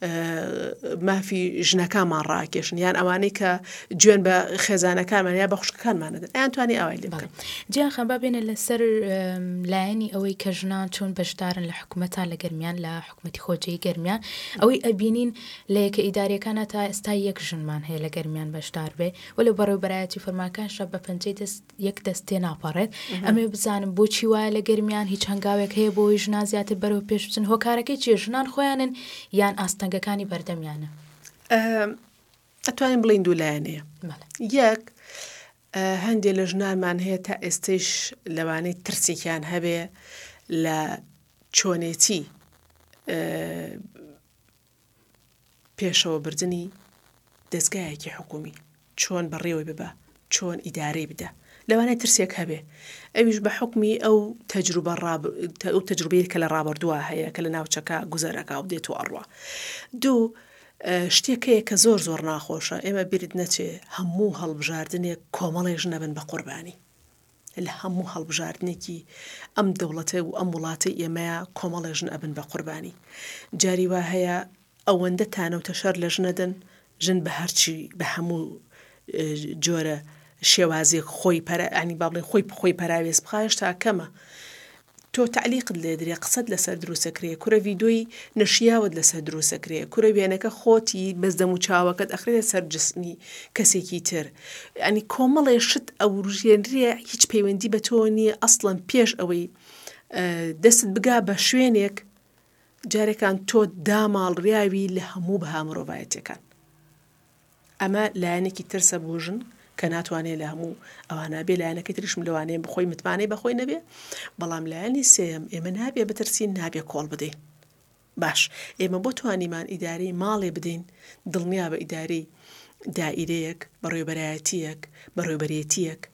مافی ژنەکانمان ڕاکێشن یان ئەوانەی کە گوێن بە خێزانەکانمان یا بە خوشکەکانمانەدەن ئەیان توانی ئەوای لێ بکەن جیان خەبا بێنە لەسەر لایەنی ئەوەی کە ژنان چۆن بەشدارن لە حکومەتان لە گەرمیان لە حکومەتی خۆجەی گەرمیان ئەوەی ئەبینین لە یەکە ئیدارەکانە تا ئێستا یەک ژنمان هەیە لە گەرمیان بەشدار بێ وەلو بەڕێوەبەرایەتی فەرمانەکان شە بە پەنجەی یەک دەستێ ناپەڕێت ئەمێ بزانم بۆچی وایە لە گەرمیان هیچ هەنگاوێک هەیە بۆی ژنان زیاتر بەرەو پێش بچن هۆکارەکەی چیە ژنان خۆیانن یان ئاستەنگەکانی بەردەمیانە ئەتوانین بڵین دوو لایەنەیە یەک هەندێک لە ژنانمان هەیە تا ئێستش لەوانەی ترسێکیان هەبێ لە چۆنێتی پێشەوە بردننی دەستگایەکی حکومی چۆن بەڕێوەی ببە چۆن ئیدارەی بدە لەوانەیە ترسێک هەبێ ئەویش بە حکمی ئەو تەجروبەیە کە لە ڕابردووە هەیە کە لە ناوچەکە گوزەرەکە و دێت و ئەڕوە دوو شتێکەیە کە زۆر زۆر ناخۆشە ئێمە بیرت نەچێ هەموو هەڵبژاردنێک کۆمەڵێژ نەبن بە قوربانی لە هەموو هەڵبژاردنێکی ئەم دەوڵەتە و ئەم وڵاتی ئێمەیە کۆمەڵێژن ئەبن بە قوربانی جاری وا هەیە ئەوەندە تانەوتە شەر لە ژنەدن ژن بە هەرچی بە هەموو جۆرە شێوازێک خۆی ئەنی با بڵێن خۆی پەراوێز بخایش تا کەمە تۆ تعلیقت لێ درێ قسەت لەسەر دروستەکرێ کورە ڤیدۆی نەشیاوت لەسەر دروستەکرێ کورە وێنەکە خۆتی بەزدەم و چاوەکەت ئەخرێت سەر جسمی کەسێکی تر ئەنی کۆمەڵێ شت ئەوژێنرێ هیچ پەیوەندی بە تۆ نییە ئەسڵەن پێش ئەوەی دەست بگا بە شوێنێک جارێکان تۆ داماڵڕیاوی لە هەموو بەها مرۆڤایەتەکان ئەمە لایەنێکی ترسە بۆ ژن کە ناتوانێت لە هەموو ئەوانە بێ لایەنەکەی تریشم لەوانەیە بخۆی متمانەی بەخۆی نەبێ بەڵام لایەنی سێم ئێمە نابێ بترسین نابێ کۆڵ بدەین باش ئێمە بۆ توانیمان ئیدارەی ماڵێ بدەین دڵنیا بە ئیدارەی دائیرەیەک بەڕێوەبەرایەتیەک بەڕێوەبەرێتیەک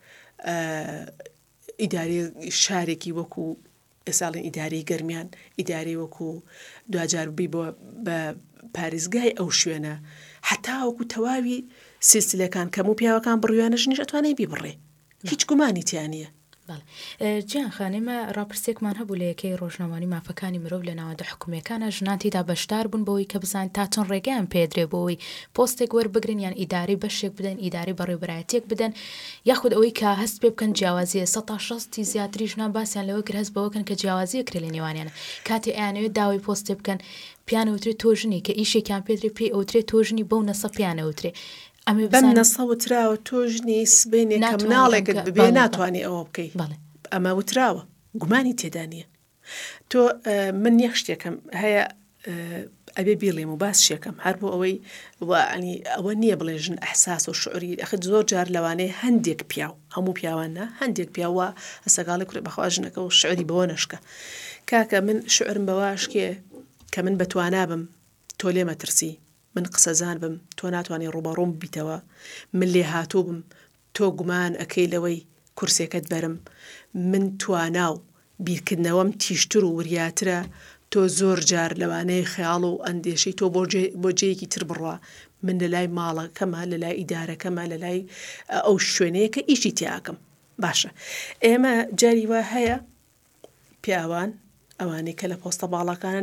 ئیدارەی شارێکی وەکو ئێساڵین ئیدارەی گەرمیان ئیدارەی وەکو دوجار بی بۆ بە پارێزگای ئەو شوێنە حتا وەکو تەواوی سلسلەکان کەم و پیاوەکان بڕویانە ژنیش ئەتوانێ بیبڕێ هیچ گومانی تیانە جیان خانێمە ڕاپرسێکمان هەبوو لە یەکەی ڕۆژنامانی مافەکانی مرۆڤ لە ناوەندە حکوومەکانە ژنان تێدا بەشدار بوون بەوەی کە بزان تا چۆن ڕێگەیان پێدرێ بۆەوەی پۆستێک وەربگرن یان ئیداری بەشێک بدەن ئیداری بەڕێوەبەرایەتێک بدەن یاخود ئەوەی کە هەست پێ بکەن جیاوازیە 160 زیاتری ژنان باسییان لەوە کرد هەست بەوەکەن کە جیاوازیە کرێ لە نێوانیانە کاتێ ئەیانەوێت داوای پۆستێ بکەن پیانەوترێت تۆژنی کە ئیشێکیان پێدرێ پێی ئەوترێت تۆژنی بەو نەسە پیانەوترێ بەم نەسە وتراوە تۆژنی سبینێک کە مناڵێکت ببێ ناتوانێت ئەوە بکەیت ئەمە وتراوە گومانی تێدا نییە تۆ من یەک شتێکم هەیە ئەبێ بیڵێم و باس شێکم هەر بۆ ئەوەی ینی ئەوە نییە بڵێژن ئەحساس و شعوری ئەخت زۆر جار لەوانەیە هەندێک پیاو هەموو پیاوانە هەندێک پیاوە هەسەگاڵی کوڕی بەخواژنەکە و شعوری بەوە نشکە کاکە من شعرم بەواشکێ کە من بەتوانا بم تۆ لێ مەترسی من قسەزان بم تۆ ناتوانێت ڕوبەڕۆم بیتەوە من لێ هاتوو بم تۆ گومان ئەەکەی لەوەی کورسێکت بەرم من توانا و بیرکردنەوەم تیشتر و وریاترە تۆ زۆر جار لەوانەیە خەیاڵ و ئەندێشەی تۆ بۆ جەیەکی تر بڕوە من لە لای ماڵەکەمە لە لای ئیدارەکەمە لە لای ئەو شوێنەیە کە ئیشی تیاکەم باشە ئێمە جاری وا هەیە پیاوان ئەوانەی کە لە پۆستە باڵەکانن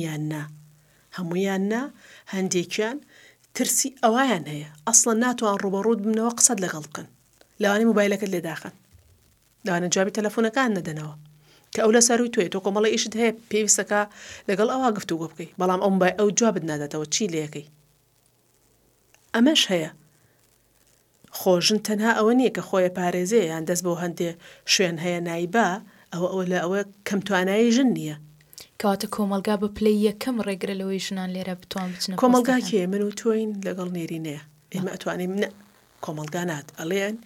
هەمویان نا هەندێکیان ترسی ئەویان هەیە ئەسڵەن ناتوان ڕوبەڕوود بنەوە قسەت لەگەڵ بکەن لەوانەی موبایلەکەت لێداخن لەوانە جوابی تەلەفۆنەکان نەدەنەوە کە ئەو لە سەروی توێ تۆ کۆمەڵی ئیشت هەیە پێویستەکە لەگەڵ ئەوە گفتوگۆ بکەی بەڵام ئەو جوابت ناداتەوە چی لێەکەی ئەمەش هەیە خۆژن تەنها ئەوە نییە کە خۆیە پارێزێ یان دەست بۆ هەندێ شوێن هەیە نایبا ئەوە لە ئەوە کەم توانایی ژن نییە کەواتە کۆمەلگا بە پلەی یەکەم ڕێگرە لەوەی ژنان لێرە بتوان بچنە کۆمەلگا کێ من و تۆین لەگەڵ نێرینەیە ئێمە ئەتوانین کۆمەلگا نات ئەڵێن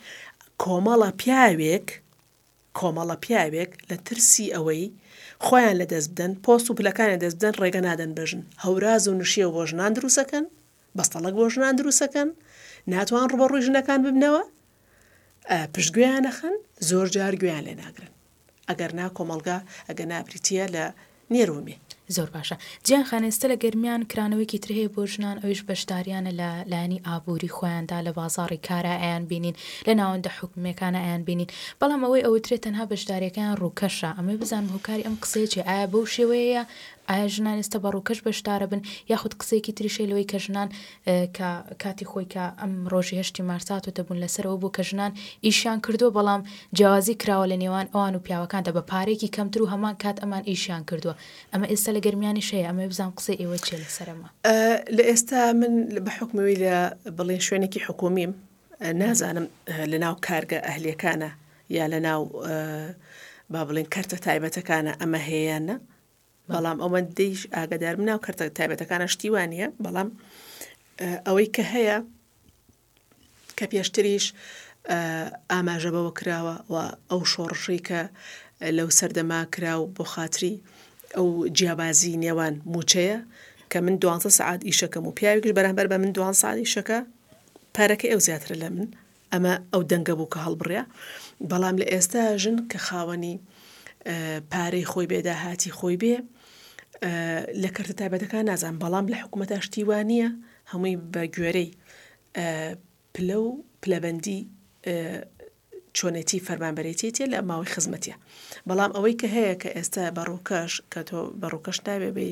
کۆمەڵە پیاوێک لە ترسی ئەوەی خۆیان لە دەست بدەن پۆست و پلەکانی دەست بدەن ڕێگە نادەن بژن هەوراز و نوشیە بۆ ژنان دروستەکەن بەستەڵک بۆ ژنان دروستەکەن ناتوان ڕوبەڕووی ژنەکان ببنەوە پشتگوێیان نەخەن زۆر جار گوێیان لێ ناگرن ئەگەر نا کۆمەلگا ئەگە نابریتە لە نێرومێ زۆر باشە جیان خانێستە لە گەرمیان کرانەوەیکی تر هەیە بۆ ژنان ئەویش بەشداریانە لە لایەنی ئابووری خۆیاندا لە بازاڕی کارە ئەیان بینین لە ناوەندە حکومەکانە ئەیان بینین بەڵام ئەوەی ئەوترێت تەنها بەشداریەکەیان ڕووکەشە ئەمە بزانم هۆکاری ئەم قسەیەکی ئایا بەو شێوەیە ئایا ژنان ئێستا بە ڕووکەش بەشدارە بن یاخود قسێکی تریشەی لەوەی کە ژنان کاتی خۆی کە ئەم ڕۆژی هەشتی مارسات و دەبوون لەسەرەوە بوو کە ژنان ئیشیان کردووە بەڵام جیاوازی کراوە لە نێوان ئەوان و پیاوەکاندا بە پارێکی کەمتر و هەمان کات ئەمان ئیشیان کردووە ئەمە ئێستا لە گەرمیانی شەیە ئەمە بزانم قسەی ئێوە چێ لەسەرەمە لە ئێستا من بە حکمەوەی لە بڵێن شوێنێکی حکومیم نازانم لە ناو کارگە ئەهلیەکانە یا لە ناو با بڵێن کەرتە تایبەتەکانە ئەمە هەیەیانە بەڵام ئەوە دەیش ئاگدارم ناو کەرتە تایبەتەکانە شتیوانە بەڵام ئەوەی کە هەیە کە پێشتریش ئاماژەبەوە کراوە و ئەو شۆڕشەی کە لەو سەردەما کراو بۆ خاتری ئەو جیابازی نێوان موچەیە کە من 12 سعات ئیشەکەم و پیاوێکش بەرامبەر بە من 12 سعات ئیشەکە پارەکە ئەو زیاتر لە من ئەمە ئەو دەنگە بوو کە هەڵبڕیا بەڵام لە ئێستا ژن کە خاوەنی پارەی خۆی بێدا هاتی خۆی بێ لە کەرتە تایبەتەکان نازان بەڵام لە حکوومەتە شتیوانیە هەمووی بە گوێرەی پلە و پلەبەندی چۆنێتی فەرمانبەرێتیە لە ماوەی خزمەتیە بەڵام ئەوەی کە هەیە کە ئێستا بەڕووکەش کە تۆ بەڕووکەش نابێ بێ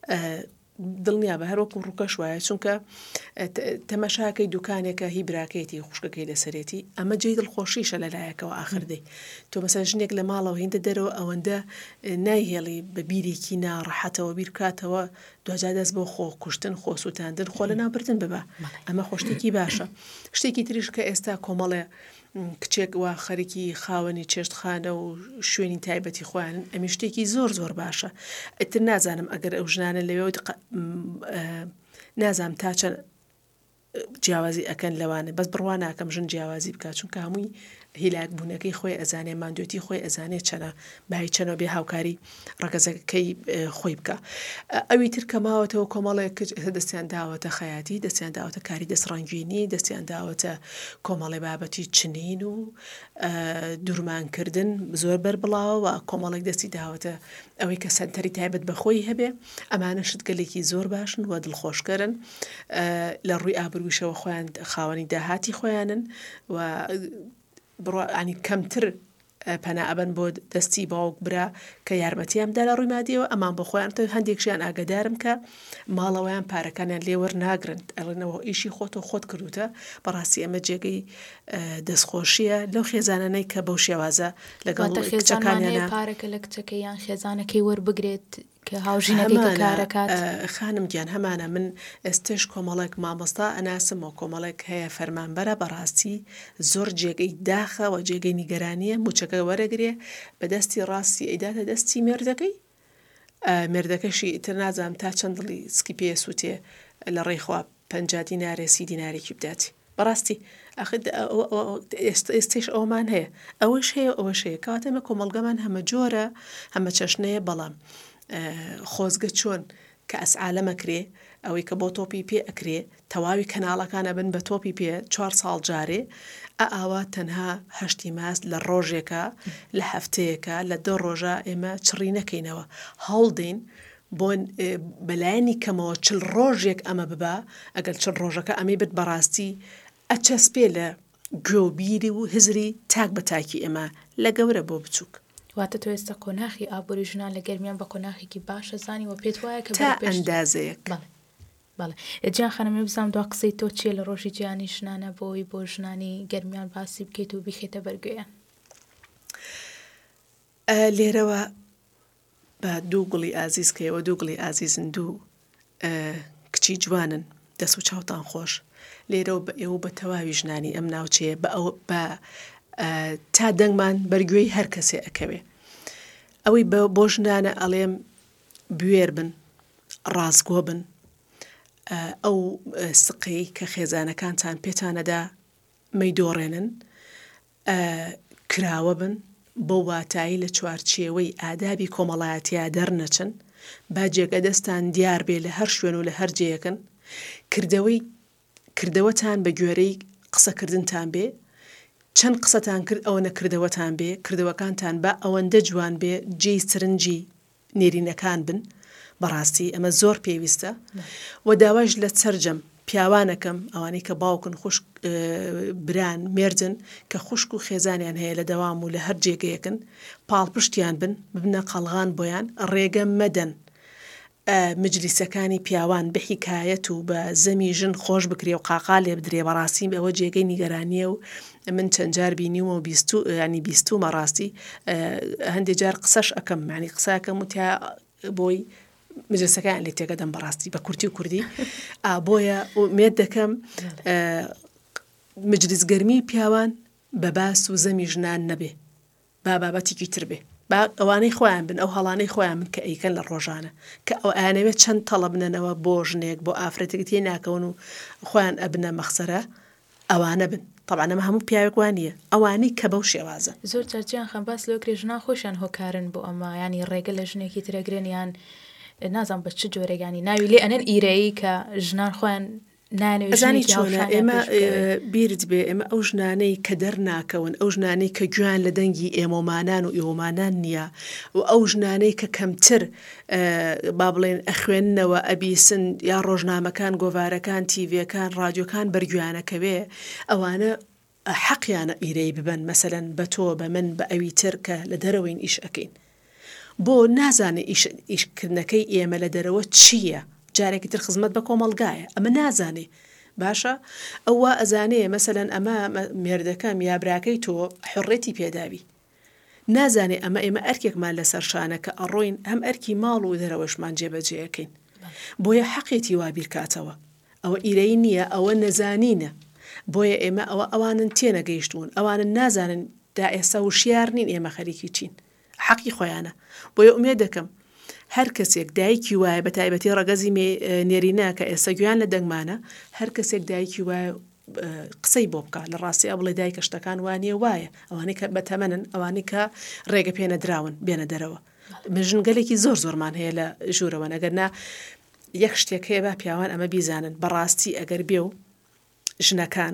دڵنیا بە هەروەکو ڕووکەش وایە چونکە تەمەشاکەی دوکانێکە هی براکەیەتی خوشکەکەی لەسەرێتی ئەمە جێی دڵخۆشیشە لەلایەکەوە ئاخردەی تۆ مەسەر ژنێک لە ماڵەوە هێندە دەرەوە ئەوەندە نایهێڵی بە بیرێکی ناڕەحەتەوە بیر بکاتەوە دوجا دەست بۆ خۆ کوشتن خۆ سووتاندن خۆ لە ناوبردن ببە ئەمە خۆشتێکی باشە شتێکی تریش کە ئێستا کۆمەڵێ کچێک وا خەریکی خاوەنی چێشتخانە و شوێنی تایبەتی خۆیان ئەمی شتێکی زۆر زۆر باشە ئەتر نازانم ئەگەر ئەو ژنانە لەوێ نازانم تا چەند جیاوازی ئەکەن لەوانە بەس بڕوان ناکەم ژن جیاوازی بکات چونکە هەمووی هیلاک بوونەکەی خۆی ئەزانێ ماندوێتی خۆی ئەزانێت چەنە بای چەنەوە بێ هاوکاری ڕەگەزەکەی خۆی بکە ئەوی تر کەماوەتەوە کۆمەڵێک دەستیان داوەتە خەیاتی دەستیان داوەتە کاری دەستڕەنگوێنی دەستیان داوەتە کۆمەڵی بابەتی چنین و دوورمانکردن زۆر بەربڵاوە کۆمەڵێک دەستی داوەتە ئەوەی کە سەنتەری تایبەت بەخۆی هەبێ ئەمانە شتگەلێکی زۆر باشن و دڵخۆشکەرن لە ڕووی ئابروویشەوە خۆیان خاوەنی داهاتی خۆیانن و بڕوانی کەمتر پەنابەن بۆ دەستی باوک برا کە یارمەتیامدا لە ڕووی مادیەوە ئەمان بۆ خۆیان هەندێکشیان ئاگدارم کە ماڵەوەیان پارەکانیان لێوەرناگرن ئەڵێنەوە ئیشی خۆتۆ خۆت کردوتە بەڕاستی ئەمە جێگەی دەستخۆشیە لەو خێزانانەی کە بەو شێوازە لەگەڵ کچەکانیانە پارەکە لە کچەکەی یان خێزانەکەی وەربگرێت کە هاوژینەکەی کارەکات خانم گیان هەمانە من ئێستش کۆمەڵێک مامۆستا ئەناسمەوە کۆمەڵێک هەیە فەرمانبەرە بەڕاستی زۆر جێگەی داخە و جێگەی نیگەرانیە موچەکە وەرەگرێ بە دەستی ڕاستی ئەیداتە دەستی مێردەکەی مێردەکەشی ئیتر نازانم تا چەند دڵی سکی پێ سووتێ لە ڕێخوا 50 دینارێ 30 دینارێکی بداتی بەڕاستی ئێستش ئەومان هەیە ئەوەش هەیە ئەوەش هەیە کاتەمە کۆمەڵگەمان هەمە جۆرە هەمە چەشنەیە بەڵام خۆزگە چۆن کە ئەسعالەمەکرێ ئەوەی کە بۆ تۆپی پێ ئەکرێ تەواوی کەناڵەکانە بن بە تۆپی پێ 4 ساڵ جارێ ئاوا تەنها هەشتی ماست لە ڕۆژێکە لە هەفتەیەکە لە 2 ڕۆژە ئێمە چڕی نەکەینەوە هەڵدەین بۆ بەلایانی کەمەوە 40 ڕۆژێک ئەمە ببا ئەگەر 40 ڕۆژەکە ئەمەی بێت بەڕاستی ئەچەسپێ لە گوێبیری و هزری تاک بە تاکی ئێمە لە گەورە بۆ بچووک واتە تۆ ئێستا کۆناخی ئابووری ژنان لە گەرمیان بە کۆناخێکی باشە زانی و پێت وایە کە تا ئەندازەیەک بەڵێ جیان خانەمێ بزانم دوا قسەی تۆ چیە لە ڕۆژی جیانی ژنانە بۆی بۆ ژنانی گەرمیان باسی بکەیت و بیخێتە بەرگوێیان لێرەوە بە دوو گوڵی ئازیز کەیەوە دوو گوڵی ئازیزن دوو کچی جوانن دەست و چاوتان خۆش لێرەوە بە ئێوە بە تەواوی ژنانی ئەم ناوچەیە بە تا دەنگمان بەرگوێی هەر کەسێ ئەکەوێ ئەوەی بۆ ژنانە ئەڵێم بوێر بن ڕازگۆ بن ئەو سقەی کە خێزانەکانتان پێتانەدا مەیدۆڕێنن کراوە بن بۆ واتایی لە چوارچێوەی ئادابی کۆمەڵایەتیا دەرنەچن با جێگە دەستان دیار بێ لە هەر شوێن و لە هەر جێیەکن کردەوەتان بە گوێرەی قسەکردنتان بێ چەند قسەتان کرد ئەوە نەکردەوەتان بێ کردەوەکانتان بە ئەوەندە جوان بێ جێی سرنجی نێرینەکان بن بەڕاستی ئەمە زۆر پێویستە و داواش لە سەرجەم پیاوانەکەم ئەوانەی کە باوکن خوشک بران مێردن کە خوشک و خێزانیان هەیە لە دەوام و لە هەر جێگەیەکن پاڵپشتیان بن ببنە قەڵغان بۆیان ڕێگە مەدەن مجلیسەکانی پیاوان بە حیکایەت و بە زەمی ژن خۆش بکرێ و قاقا لێ بدرێ بەڕاستی ئەوە جێگەی نیگەرانیە و من چەند جار بینیومە ینی بیستومە ڕاستی هەندێک جار قسەش ئەەکەم معنی قساکەم وتیا بۆی مجلسەکان لێ تێگەدەم بەڕاستی بە کورتی و کوردی بۆیە مێت دەکەم مجلیس گەرمی پیاوان بە باس و زەمی ژنان نەبێ با بابەتێکی تر بێ با ئەوانەی خۆیان بن ئەو هەڵانەی خۆیان من کە ئەیکەن لە ڕۆژانە کە ئەو ئەیانەوێت چەند تەڵە بنەنەوە بۆ ژنێک بۆ ئافرەتێک تێ ناکەون و خۆیان ئەبنە مەخسەرە ئەوانە بن طبعا ئەمە هەموو پیاوێکوانیە ئەوانەی کە بەو شێوازە زۆر جارجیان خەم باس لەوکرێ ژنا خۆشیان هۆکارن بۆ ئەمە ینی ڕێگە لە ژنێکی ترەگرێنیان نازان بە چ جۆرەگانی ناوی لێ ئەنەن ئیرەیە کە ژنان خۆیان ئەزانی چۆنە ئێمە بیرت بێ ئێمە ئەو ژنانەی کە دەرناکەون ئەو ژنانەی کە گویان لە دەنگی ئێمەمانان و ئێوەمانان نییە و ئەو ژنانەی کە کەمتر با بڵێن ئەخوێننەوە ئەبیسن یا ڕۆژنامەکان گۆڤارەکان تیڤەکان ڕادیۆکان بەرگویانەکەوێ ئەوانە حەقیانە ئیرەی ببن مەسەلەن بە تۆ بە من بە ئەوی تر کە لە دەرەوەین ئیش ئەەکەین بۆ نازانێ ئیشکردنەکەی ئێمە لە دەرەوە چییە جارێکی تر خزمەت بە کۆمەڵگایە ئەمە نازانێ باشە ئەوە ئەزانەیە مەسەلەن ئەمە مێردەکەم یابراکەی تۆ حڕێتی پێداوی نازانێ ئەمە ئێمە ئەرکێکمان لەسەر شانەکە ئەڕۆین هەم ئەرکی ماڵ و دەرەوەشمان جێبەجێەکەین بۆیە حەقێتی وابیرکاتەوە ئەوە ئیرەی نییە ئەوە نەزانینە بۆیە ئێمە ئەوانن تێنەگەیشتون ئەوانن نازانن دا ئێستا وشیار نین ئێمە خەریکی چین حەقی خۆیانە بۆیە ئومێد دەکەم هەر کەسێک دایکی وایە بە تایبەتی ڕەگەزی نێرینە کە ئێستا گویان لە دەنگمانە هەر کەسێک دایکی وایە قسەی بۆ بکە لە ڕاستی بڵێ دایکە شتەکان وانە وایە ئەوانەی کە بەتەمەنن ئەوانەی کە ڕێگە پێنەدراون بێنە دەرەوە مژنگەلێکی زۆرمان هەیە لە ژوورەوە ئەگەرنا یەک شتێک هەیە با پیاوان ئەمە بیزانن بەڕاستی ئەگەر بێ و ژنەکان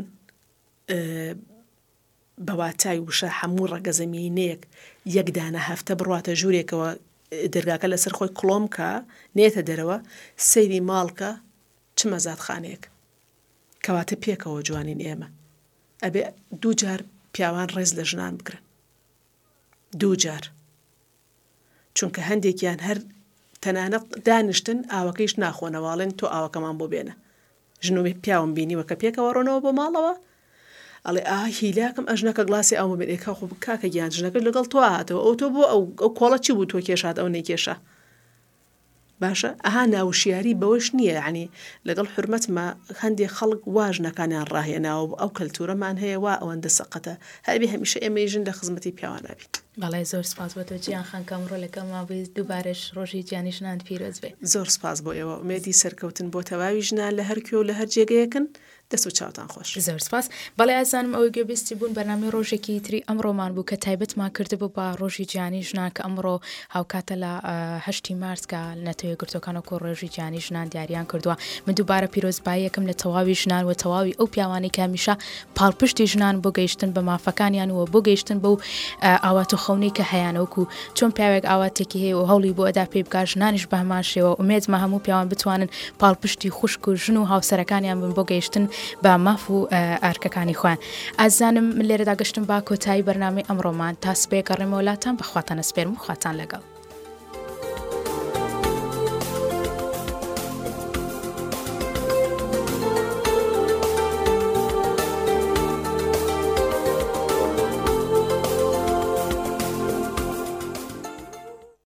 بەواتای وشە هەموو ڕەگەزەمینەیەک یەکدانە هەفتە بڕاتە ژوورێکەوە دەرگاکە لەسەر خۆی کڵۆم کە نێتە دەرەوە سەیری ماڵکە چ مەزادخانەیەک کەواتە پێکەوە جوانین ئێمە ئەبێ دوو جار پیاوان ڕێز لە ژنان بگرن دوو جار چونکە هەندێکیان هەر تەنانە دانیشتن ئاوەکەیش ناخۆنەواڵێن تۆ ئاوەکەمان بۆ بێنە ژنوێ پیاوم بینیوە کە پێکەوە ڕۆنەوە بۆ ماڵەوە ئەڵێ هیلاکەم ئەژنەکە گڵاسی ئەو بێت ئێکا خۆ کاکە گیان ژنەکە لەگەڵ تۆ هاتەوە ئەو تۆ بۆ ئەو کۆڵە چی بوو تۆ کێشات ئەو نەیکێشە باشە ئەها ناوشیاری بەوەش نییە عنی لەگەڵ حرمەتمە هەندێک خەڵک واژنەکانیان ڕاهێناوە ئەو کەلتورەمان هەیە وا ئەوەندە سەقەتە هەربی هەمیشە ئێمە ژن لە خزمەتی پیاوانابین بەڵێ زۆر سپاس بۆ تۆ گیان خانکەم ڕۆلەکەم ماوەی دووبارەش ڕۆژی گیانی ژنان پیرۆز بێ زۆر سپاس بۆ ئێوە ئومێدی سەرکەوتن بۆ تەواوی ژنان لە هەر کوێ و لە هەر جێگەیەکن دەست و چاوتان خۆش زۆر سپاس بەڵێ ئازانم ئەوەی گوێبیستی بوون بەنامەی ڕۆژێکی تری ئەمڕۆمان بوو کە تایبەتمان کردبوو بە ڕۆژی گیانی ژنان کە ئەمڕۆ هاوکاتە لە 8 مارسکە نەتەوەی گرتوەکانەوە ڕۆژی گیانی ژنان دیاریان کردووە من دووبارە پیرۆزباییەکەم لە تەواوی ژنان و تەواوی ئەو پیاوانی کە هەمیشە پاڵپشتی ژنان بۆ گەیشتن بە مافەکانیان و بۆ گەیشتن بەو ئاوات و خەونەی کە هەیەوەکو چۆن پیاوێک ئاواتێکی هەیە و هەوڵی بۆ ئەدا پێی بکات ژنانیش بە هەمان شێوە ئومێدمە هەموو پیاوان بتوانن پاڵپشتی خوشک و ژن و هاوسەرەکانیان بن بۆ گەیشتن بە ماف و ئارکەکانی خوان ئازانم من لێرەدا گەشتم با کۆتایی بەرنامەی ئەمڕۆمان تا سبەیە گەڕێمەوە لاتان بەخواتانە سپێرم و خواتان لەگەڵ